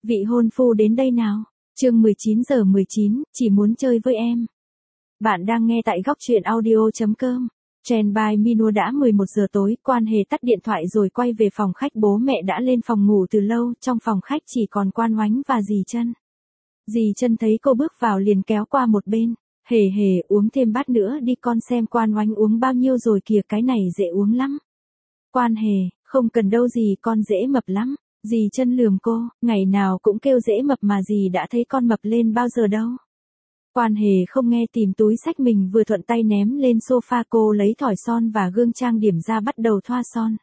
Vị hôn phu đến đây nào. Chương 19:19, chỉ muốn chơi với em. Bạn đang nghe tại góc truyện audio.com. Trend by Minu. Đã 11 giờ tối, Quan Hề tắt điện thoại rồi quay về phòng khách. Bố mẹ đã lên phòng ngủ từ lâu, trong phòng khách chỉ còn Quan Oánh và dì Trân. Dì Trân thấy cô bước vào liền kéo qua một bên. Hề hề, uống thêm bát nữa đi con, xem Quan Oánh uống bao nhiêu rồi kìa, cái này dễ uống lắm. Quan Hề, không cần đâu dì, con dễ mập lắm. Dì Trân lườm cô, ngày nào cũng kêu dễ mập mà dì đã thấy con mập lên bao giờ đâu. Quan Hề không nghe, tìm túi xách mình vừa thuận tay ném lên sofa. Cô lấy thỏi son và gương trang điểm ra bắt đầu thoa son.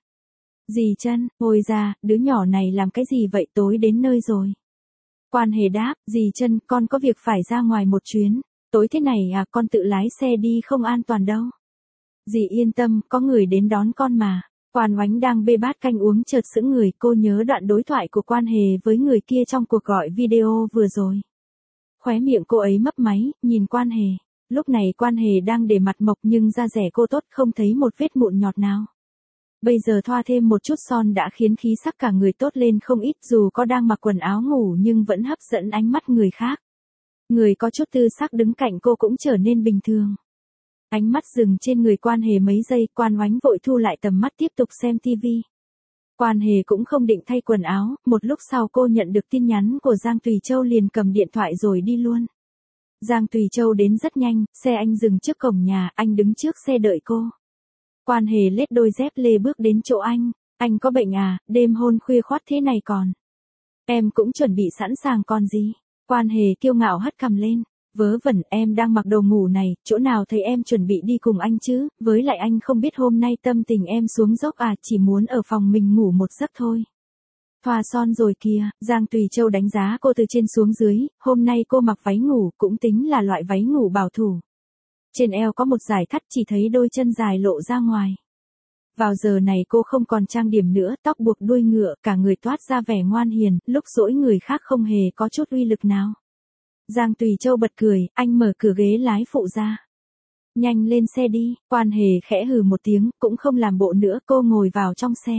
Dì Trân, ngồi ra, đứa nhỏ này làm cái gì vậy, tối đến nơi rồi. Quan Hề đáp, dì Trân, con có việc phải ra ngoài một chuyến. Tối thế này à, con tự lái xe đi không an toàn đâu. Dì yên tâm, có người đến đón con mà. Quan Oánh đang bê bát canh uống chợt sững người, cô nhớ đoạn đối thoại của Quan Hề với người kia trong cuộc gọi video vừa rồi. Khóe miệng cô ấy mấp máy, nhìn Quan Hề. Lúc này Quan Hề đang để mặt mộc nhưng da dẻ cô tốt, không thấy một vết mụn nhọt nào. Bây giờ thoa thêm một chút son đã khiến khí sắc cả người tốt lên không ít, dù có đang mặc quần áo ngủ nhưng vẫn hấp dẫn ánh mắt người khác. Người có chút tư sắc đứng cạnh cô cũng trở nên bình thường. Ánh mắt dừng trên người Quan Hề mấy giây, Quan Oánh vội thu lại tầm mắt tiếp tục xem tivi. Quan Hề cũng không định thay quần áo, một lúc sau cô nhận được tin nhắn của Giang Tùy Châu liền cầm điện thoại rồi đi luôn. Giang Tùy Châu đến rất nhanh, xe anh dừng trước cổng nhà, anh đứng trước xe đợi cô. Quan Hề lết đôi dép lê bước đến chỗ anh có bệnh à, đêm hôn khuya khoắt thế này còn. Em cũng chuẩn bị sẵn sàng còn gì. Quan Hề kiêu ngạo hất cằm lên. Vớ vẩn, em đang mặc đồ ngủ này, chỗ nào thấy em chuẩn bị đi cùng anh chứ, với lại anh không biết hôm nay tâm tình em xuống dốc à, chỉ muốn ở phòng mình ngủ một giấc thôi. Thoa son rồi kìa, Giang Tùy Châu đánh giá cô từ trên xuống dưới, hôm nay cô mặc váy ngủ, cũng tính là loại váy ngủ bảo thủ. Trên eo có một dải thắt, chỉ thấy đôi chân dài lộ ra ngoài. Vào giờ này cô không còn trang điểm nữa, tóc buộc đuôi ngựa, cả người toát ra vẻ ngoan hiền, lúc dỗi người khác không hề có chút uy lực nào. Giang Tùy Châu bật cười, anh mở cửa ghế lái phụ ra. Nhanh lên xe đi, Quan Hề khẽ hừ một tiếng, cũng không làm bộ nữa, cô ngồi vào trong xe.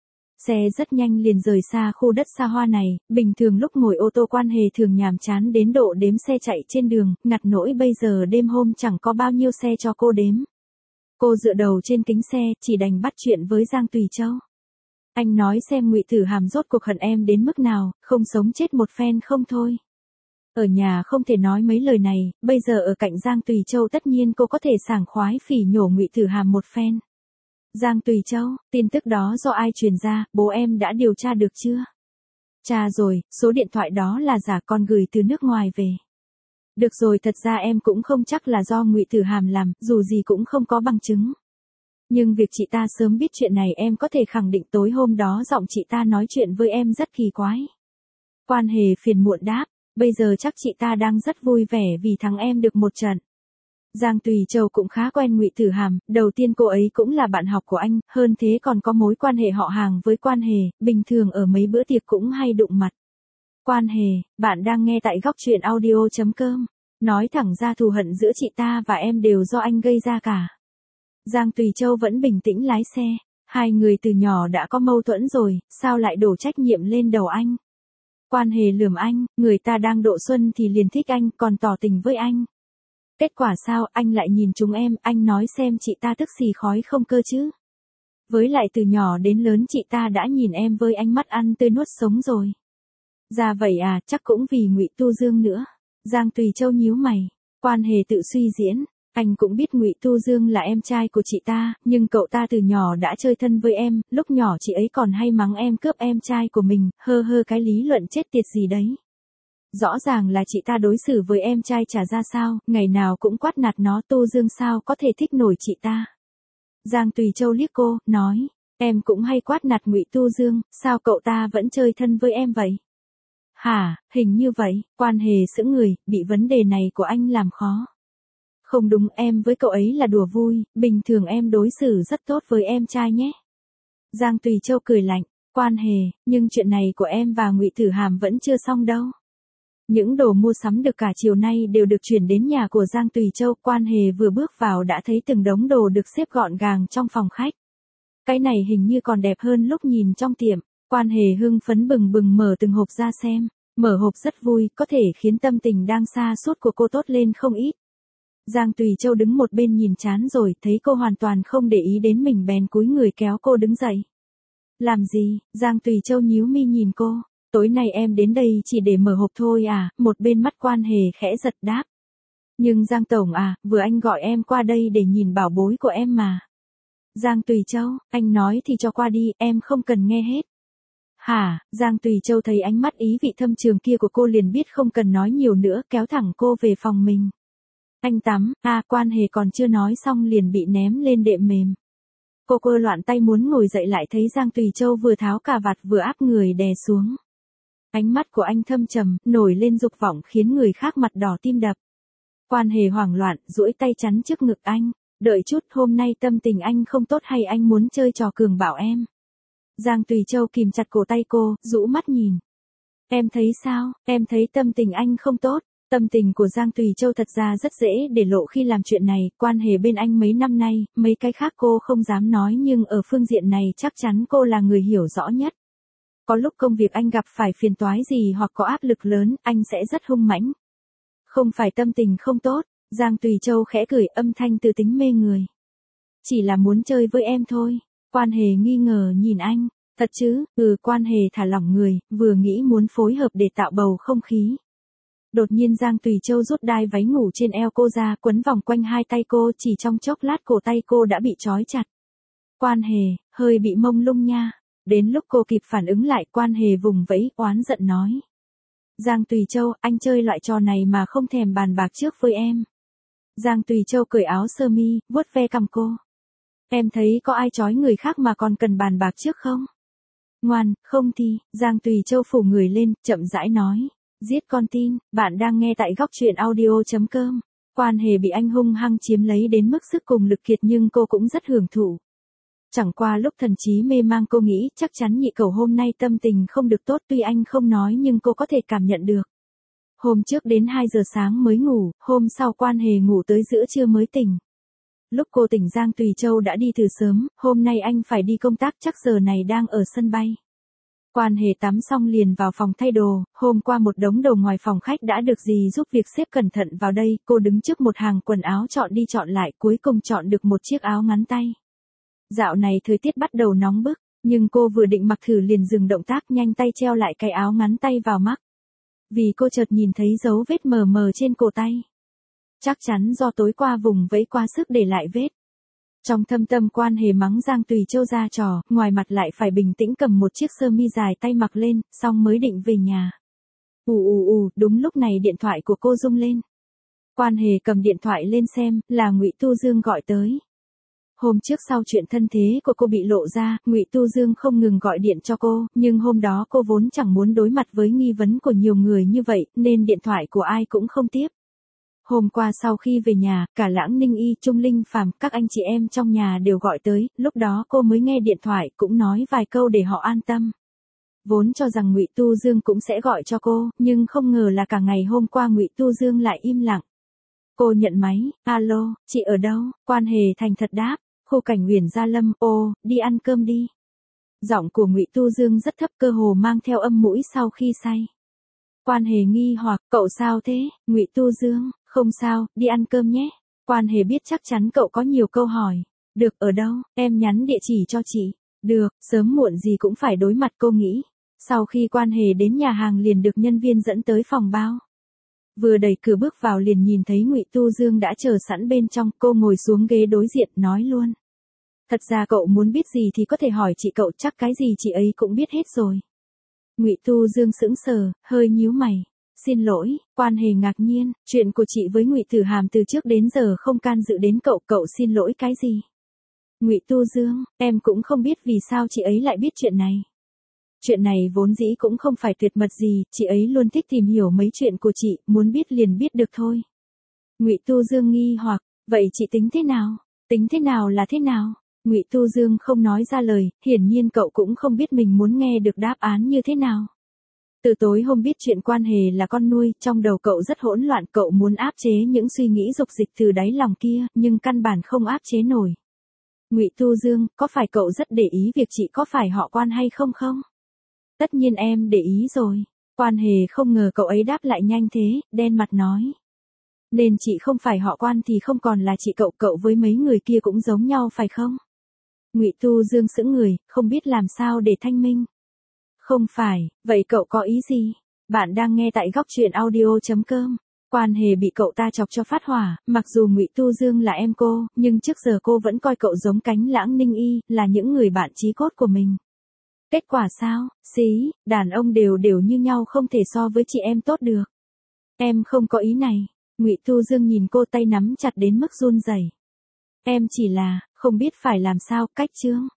Xe rất nhanh liền rời xa khu đất xa hoa này, bình thường lúc ngồi ô tô Quan Hề thường nhàm chán đến độ đếm xe chạy trên đường, ngặt nỗi bây giờ đêm hôm chẳng có bao nhiêu xe cho cô đếm. Cô dựa đầu trên kính xe, chỉ đành bắt chuyện với Giang Tùy Châu. Anh nói xem Ngụy Tử Hàm rốt cuộc hận em đến mức nào, không sống chết một phen không thôi. Ở nhà không thể nói mấy lời này, bây giờ ở cạnh Giang Tùy Châu tất nhiên cô có thể sảng khoái phỉ nhổ Ngụy Tử Hàm một phen. Giang Tùy Châu, tin tức đó do ai truyền ra, bố em đã điều tra được chưa? Tra rồi, số điện thoại đó là giả, con gửi từ nước ngoài về. Được rồi, thật ra em cũng không chắc là do Ngụy Tử Hàm làm, dù gì cũng không có bằng chứng. Nhưng việc chị ta sớm biết chuyện này em có thể khẳng định tối hôm đó giọng chị ta nói chuyện với em rất kỳ quái. Quan Hề phiền muộn đáp. Bây giờ chắc chị ta đang rất vui vẻ vì thắng em được một trận. Giang Tùy Châu cũng khá quen Ngụy Tử Hàm, đầu tiên cô ấy cũng là bạn học của anh, hơn thế còn có mối quan hệ họ hàng với Quan Hề, bình thường ở mấy bữa tiệc cũng hay đụng mặt. Quan Hề, bạn đang nghe tại góc truyện audio.com. Nói thẳng ra thù hận giữa chị ta và em đều do anh gây ra cả. Giang Tùy Châu vẫn bình tĩnh lái xe, hai người từ nhỏ đã có mâu thuẫn rồi, sao lại đổ trách nhiệm lên đầu anh? Quan Hề lườm anh, người ta đang độ xuân thì liền thích anh, còn tỏ tình với anh. Kết quả sao, anh lại nhìn chúng em, anh nói xem chị ta tức xì khói không cơ chứ. Với lại từ nhỏ đến lớn chị ta đã nhìn em với ánh mắt ăn tươi nuốt sống rồi. Ra vậy à, chắc cũng vì Ngụy Tu Dương nữa. Giang Tùy Châu nhíu mày, Quan Hề tự suy diễn. Anh cũng biết Ngụy Tu Dương là em trai của chị ta, nhưng cậu ta từ nhỏ đã chơi thân với em, lúc nhỏ chị ấy còn hay mắng em cướp em trai của mình, cái lý luận chết tiệt gì đấy. Rõ ràng là chị ta đối xử với em trai chả ra sao, ngày nào cũng quát nạt nó, Tu Dương sao có thể thích nổi chị ta. Giang Tùy Châu liếc cô, nói, em cũng hay quát nạt Ngụy Tu Dương, sao cậu ta vẫn chơi thân với em vậy? Hả, hình như vậy, Quan Hề sững người, bị vấn đề này của anh làm khó. Không đúng, em với cậu ấy là đùa vui, bình thường em đối xử rất tốt với em trai nhé. Giang Tùy Châu cười lạnh, Quan Hề, nhưng chuyện này của em và Ngụy Tử Hàm vẫn chưa xong đâu. Những đồ mua sắm được cả chiều nay đều được chuyển đến nhà của Giang Tùy Châu, Quan Hề vừa bước vào đã thấy từng đống đồ được xếp gọn gàng trong phòng khách. Cái này hình như còn đẹp hơn lúc nhìn trong tiệm, Quan Hề hưng phấn bừng bừng mở từng hộp ra xem. Mở hộp rất vui, có thể khiến tâm tình đang sa sút của cô tốt lên không ít. Giang Tùy Châu đứng một bên nhìn chán rồi, thấy cô hoàn toàn không để ý đến mình bèn cúi người kéo cô đứng dậy. Làm gì? Giang Tùy Châu nhíu mi nhìn cô. Tối nay em đến đây chỉ để mở hộp thôi à? Một bên mắt Quan Hề khẽ giật đáp. Nhưng Giang Tổng à, vừa anh gọi em qua đây để nhìn bảo bối của em mà. Giang Tùy Châu, anh nói thì cho qua đi, em không cần nghe hết. Hả? Giang Tùy Châu thấy ánh mắt ý vị thâm trường kia của cô liền biết không cần nói nhiều nữa, kéo thẳng cô về phòng mình. Anh tắm, Quan Hề còn chưa nói xong liền bị ném lên đệm mềm. Cô quơ loạn tay muốn ngồi dậy lại thấy Giang Tùy Châu vừa tháo cà vạt vừa áp người đè xuống. Ánh mắt của anh thâm trầm, nổi lên dục vọng khiến người khác mặt đỏ tim đập. Quan Hề hoảng loạn, duỗi tay chắn trước ngực anh. Đợi chút, hôm nay tâm tình anh không tốt hay anh muốn chơi trò cường bảo em? Giang Tùy Châu kìm chặt cổ tay cô, rũ mắt nhìn. Em thấy sao? Em thấy tâm tình anh không tốt. Tâm tình của Giang Tùy Châu thật ra rất dễ để lộ khi làm chuyện này, Quan Hề bên anh mấy năm nay, mấy cái khác cô không dám nói nhưng ở phương diện này chắc chắn cô là người hiểu rõ nhất. Có lúc công việc anh gặp phải phiền toái gì hoặc có áp lực lớn, anh sẽ rất hung mãnh. Không phải tâm tình không tốt, Giang Tùy Châu khẽ cười, âm thanh từ tính mê người. Chỉ là muốn chơi với em thôi. Quan Hề nghi ngờ nhìn anh. Thật chứ? Quan Hề thả lỏng người, vừa nghĩ muốn phối hợp để tạo bầu không khí. Đột nhiên Giang Tùy Châu rút đai váy ngủ trên eo cô ra, quấn vòng quanh hai tay cô, chỉ trong chốc lát cổ tay cô đã bị trói chặt. Quan Hề, hơi bị mông lung nha. Đến lúc cô kịp phản ứng lại, Quan Hề vùng vẫy, oán giận nói. Giang Tùy Châu, anh chơi loại trò này mà không thèm bàn bạc trước với em. Giang Tùy Châu cởi áo sơ mi, vuốt ve cằm cô. Em thấy có ai trói người khác mà còn cần bàn bạc trước không? Ngoan, không thì, Giang Tùy Châu phủ người lên, chậm rãi nói. Giết con tin, bạn đang nghe tại góc truyện audio.com. Quan Hề bị anh hung hăng chiếm lấy đến mức sức cùng lực kiệt nhưng cô cũng rất hưởng thụ. Chẳng qua lúc thần trí mê mang cô nghĩ chắc chắn nhị cẩu hôm nay tâm tình không được tốt, tuy anh không nói nhưng cô có thể cảm nhận được. Hôm trước đến 2 giờ sáng mới ngủ, hôm sau Quan Hề ngủ tới giữa trưa mới tỉnh. Lúc cô tỉnh Giang Tùy Châu đã đi từ sớm, hôm nay anh phải đi công tác chắc giờ này đang ở sân bay. Quan Hề tắm xong liền vào phòng thay đồ, hôm qua một đống đồ ngoài phòng khách đã được dì giúp việc xếp cẩn thận vào đây, cô đứng trước một hàng quần áo chọn đi chọn lại cuối cùng chọn được một chiếc áo ngắn tay. Dạo này thời tiết bắt đầu nóng bức, nhưng cô vừa định mặc thử liền dừng động tác nhanh tay treo lại cái áo ngắn tay vào mắt. Vì cô chợt nhìn thấy dấu vết mờ mờ trên cổ tay. Chắc chắn do tối qua vùng vẫy quá sức để lại vết. Trong thâm tâm Quan Hề mắng Giang Tùy Châu ra trò, ngoài mặt lại phải bình tĩnh cầm một chiếc sơ mi dài tay mặc lên, xong mới định về nhà. Đúng lúc này điện thoại của cô rung lên. Quan Hề cầm điện thoại lên xem, là Ngụy Tu Dương gọi tới. Hôm trước sau chuyện thân thế của cô bị lộ ra, Ngụy Tu Dương không ngừng gọi điện cho cô, nhưng hôm đó cô vốn chẳng muốn đối mặt với nghi vấn của nhiều người như vậy, nên điện thoại của ai cũng không tiếp. Hôm qua sau khi về nhà, cả Lãng Ninh Y, Trung Linh Phàm, các anh chị em trong nhà đều gọi tới, lúc đó cô mới nghe điện thoại cũng nói vài câu để họ an tâm. Vốn cho rằng Ngụy Tu Dương cũng sẽ gọi cho cô, nhưng không ngờ là cả ngày hôm qua Ngụy Tu Dương lại im lặng. Cô nhận máy, alo, chị ở đâu? Quan Hề thành thật đáp, khu cảnh Huyền Gia Lâm, đi ăn cơm đi. Giọng của Ngụy Tu Dương rất thấp cơ hồ mang theo âm mũi sau khi say. Quan Hề nghi hoặc, cậu sao thế? Ngụy Tu Dương, không sao, đi ăn cơm nhé. Quan Hề biết chắc chắn cậu có nhiều câu hỏi. Được, ở đâu, em nhắn địa chỉ cho chị. Được, sớm muộn gì cũng phải đối mặt cô nghĩ. Sau khi Quan Hề đến nhà hàng liền được nhân viên dẫn tới phòng bao. Vừa đẩy cửa bước vào liền nhìn thấy Ngụy Tu Dương đã chờ sẵn bên trong, cô ngồi xuống ghế đối diện nói luôn. Thật ra cậu muốn biết gì thì có thể hỏi chị cậu, chắc cái gì chị ấy cũng biết hết rồi. Ngụy Tu Dương sững sờ, hơi nhíu mày. Xin lỗi, Quan Hề ngạc nhiên, chuyện của chị với Ngụy Tử Hàm từ trước đến giờ không can dự đến cậu, cậu xin lỗi cái gì? Ngụy Tu Dương, em cũng không biết vì sao chị ấy lại biết chuyện này. Chuyện này vốn dĩ cũng không phải tuyệt mật gì, chị ấy luôn thích tìm hiểu mấy chuyện của chị, muốn biết liền biết được thôi. Ngụy Tu Dương nghi hoặc, vậy chị tính thế nào? Tính thế nào là thế nào? Ngụy Tu Dương không nói ra lời, hiển nhiên cậu cũng không biết mình muốn nghe được đáp án như thế nào. Từ tối hôm biết chuyện Quan Hề là con nuôi, trong đầu cậu rất hỗn loạn, cậu muốn áp chế những suy nghĩ dục dịch từ đáy lòng kia, nhưng căn bản không áp chế nổi. Ngụy Tu Dương, có phải cậu rất để ý việc chị có phải họ Quan hay không không? Tất nhiên em để ý rồi. Quan Hề không ngờ cậu ấy đáp lại nhanh thế, đen mặt nói. Nên chị không phải họ Quan thì không còn là chị cậu với mấy người kia cũng giống nhau phải không? Ngụy Tu Dương sững người, không biết làm sao để thanh minh. Không phải, vậy cậu có ý gì? Bạn đang nghe tại góc truyện audio.com. Quan Hề bị cậu ta chọc cho phát hỏa, mặc dù Ngụy Tu Dương là em cô, nhưng trước giờ cô vẫn coi cậu giống Cánh Lãng Ninh Y, là những người bạn chí cốt của mình. Kết quả sao? Xí, đàn ông đều như nhau không thể so với chị em tốt được. Em không có ý này. Ngụy Tu Dương nhìn cô, tay nắm chặt đến mức run rẩy. Em chỉ là, không biết phải làm sao, cách chương.